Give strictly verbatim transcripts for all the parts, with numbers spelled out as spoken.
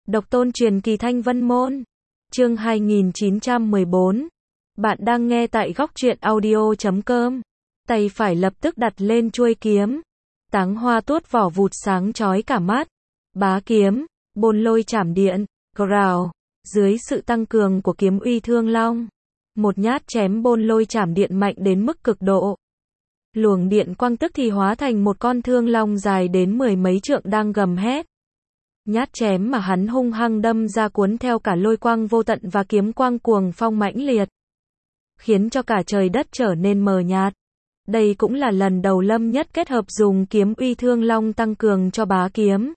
Độc tôn truyền kỳ Thanh Vân Môn. Chương hai nghìn chín trăm mười bốn. Bạn đang nghe tại góc truyện audio chấm com. Tay phải lập tức đặt lên chuôi kiếm. Táng hoa tuốt vỏ vụt sáng chói cả mắt. Bá kiếm, bôn lôi chảm điện, growl. Dưới sự tăng cường của kiếm uy thương long, một nhát chém bôn lôi chảm điện mạnh đến mức cực độ. Luồng điện quang tức thì hóa thành một con thương long dài đến mười mấy trượng đang gầm hét. Nhát chém mà hắn hung hăng đâm ra cuốn theo cả lôi quang vô tận và kiếm quang cuồng phong mãnh liệt, khiến cho cả trời đất trở nên mờ nhạt. Đây cũng là lần đầu Lâm Nhất kết hợp dùng kiếm uy thương long tăng cường cho bá kiếm.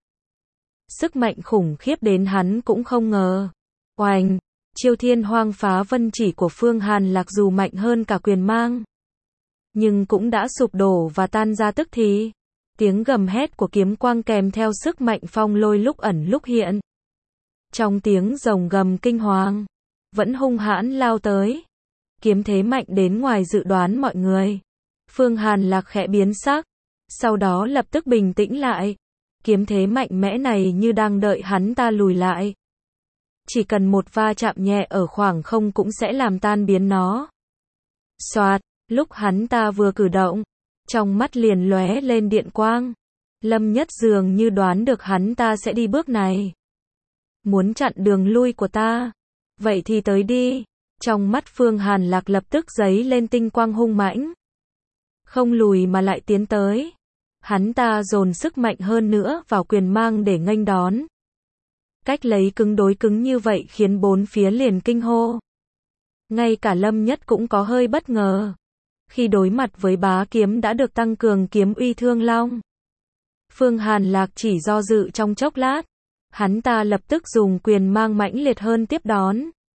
Sức mạnh khủng khiếp đến hắn cũng không ngờ. Oành, chiêu thiên hoang phá vân chỉ của Phương Hàn Lạc dù mạnh hơn cả quyền mang, nhưng cũng đã sụp đổ và tan ra tức thì. Tiếng gầm hét của kiếm quang kèm theo sức mạnh phong lôi lúc ẩn lúc hiện. Trong tiếng rồng gầm kinh hoàng, vẫn hung hãn lao tới. Kiếm thế mạnh đến ngoài dự đoán mọi người. Phương Hàn Lạc khẽ biến sắc, sau đó lập tức bình tĩnh lại. Kiếm thế mạnh mẽ này như đang đợi hắn ta lùi lại. Chỉ cần một va chạm nhẹ ở khoảng không cũng sẽ làm tan biến nó. Soạt, lúc hắn ta vừa cử động, trong mắt liền lóe lên điện quang. Lâm Nhất dường như đoán được hắn ta sẽ đi bước này. Muốn chặn đường lui của ta? Vậy thì tới đi. Trong mắt Phương Hàn Lạc lập tức giấy lên tinh quang hung mãnh. Không lùi mà lại tiến tới. Hắn ta dồn sức mạnh hơn nữa vào quyền mang để nghênh đón. Cách lấy cứng đối cứng như vậy khiến bốn phía liền kinh hô. Ngay cả Lâm Nhất cũng có hơi bất ngờ. Khi đối mặt với bá kiếm đã được tăng cường kiếm uy thương long, Phương Hàn Lạc chỉ do dự trong chốc lát. Hắn ta lập tức dùng quyền mang mãnh liệt hơn tiếp đón.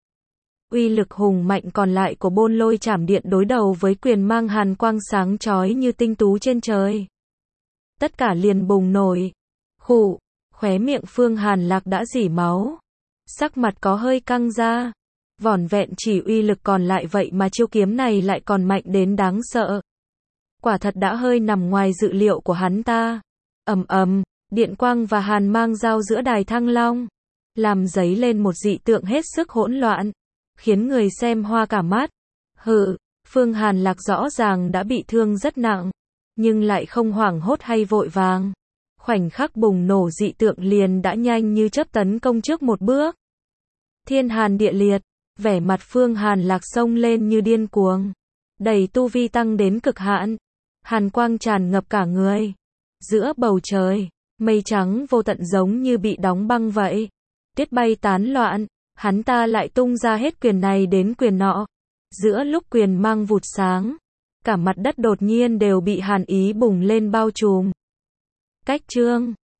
Uy lực hùng mạnh còn lại của bôn lôi chảm điện đối đầu với quyền mang hàn quang sáng chói như tinh tú trên trời. Tất cả liền bùng nổi. Khụ, khóe miệng Phương Hàn Lạc đã rỉ máu. Sắc mặt có hơi căng ra. Vỏn vẹn chỉ uy lực còn lại vậy mà chiêu kiếm này lại còn mạnh đến đáng sợ. Quả thật đã hơi nằm ngoài dự liệu của hắn ta. Ầm ầm, điện quang và hàn mang giao giữa đài Thăng Long, làm dấy lên một dị tượng hết sức hỗn loạn, khiến người xem hoa cả mắt. Hừ, Phương Hàn Lạc rõ ràng đã bị thương rất nặng, nhưng lại không hoảng hốt hay vội vàng. Khoảnh khắc bùng nổ dị tượng liền đã nhanh như chớp tấn công trước một bước. Thiên hàn địa liệt, vẻ mặt Phương Hàn Lạc xông lên như điên cuồng, đẩy tu vi tăng đến cực hạn. Hàn quang tràn ngập cả người. Giữa bầu trời, mây trắng vô tận giống như bị đóng băng vậy. Tuyết bay tán loạn, hắn ta lại tung ra hết quyền này đến quyền nọ. Giữa lúc quyền mang vụt sáng, cả mặt đất đột nhiên đều bị hàn ý bùng lên bao trùm. Cách chương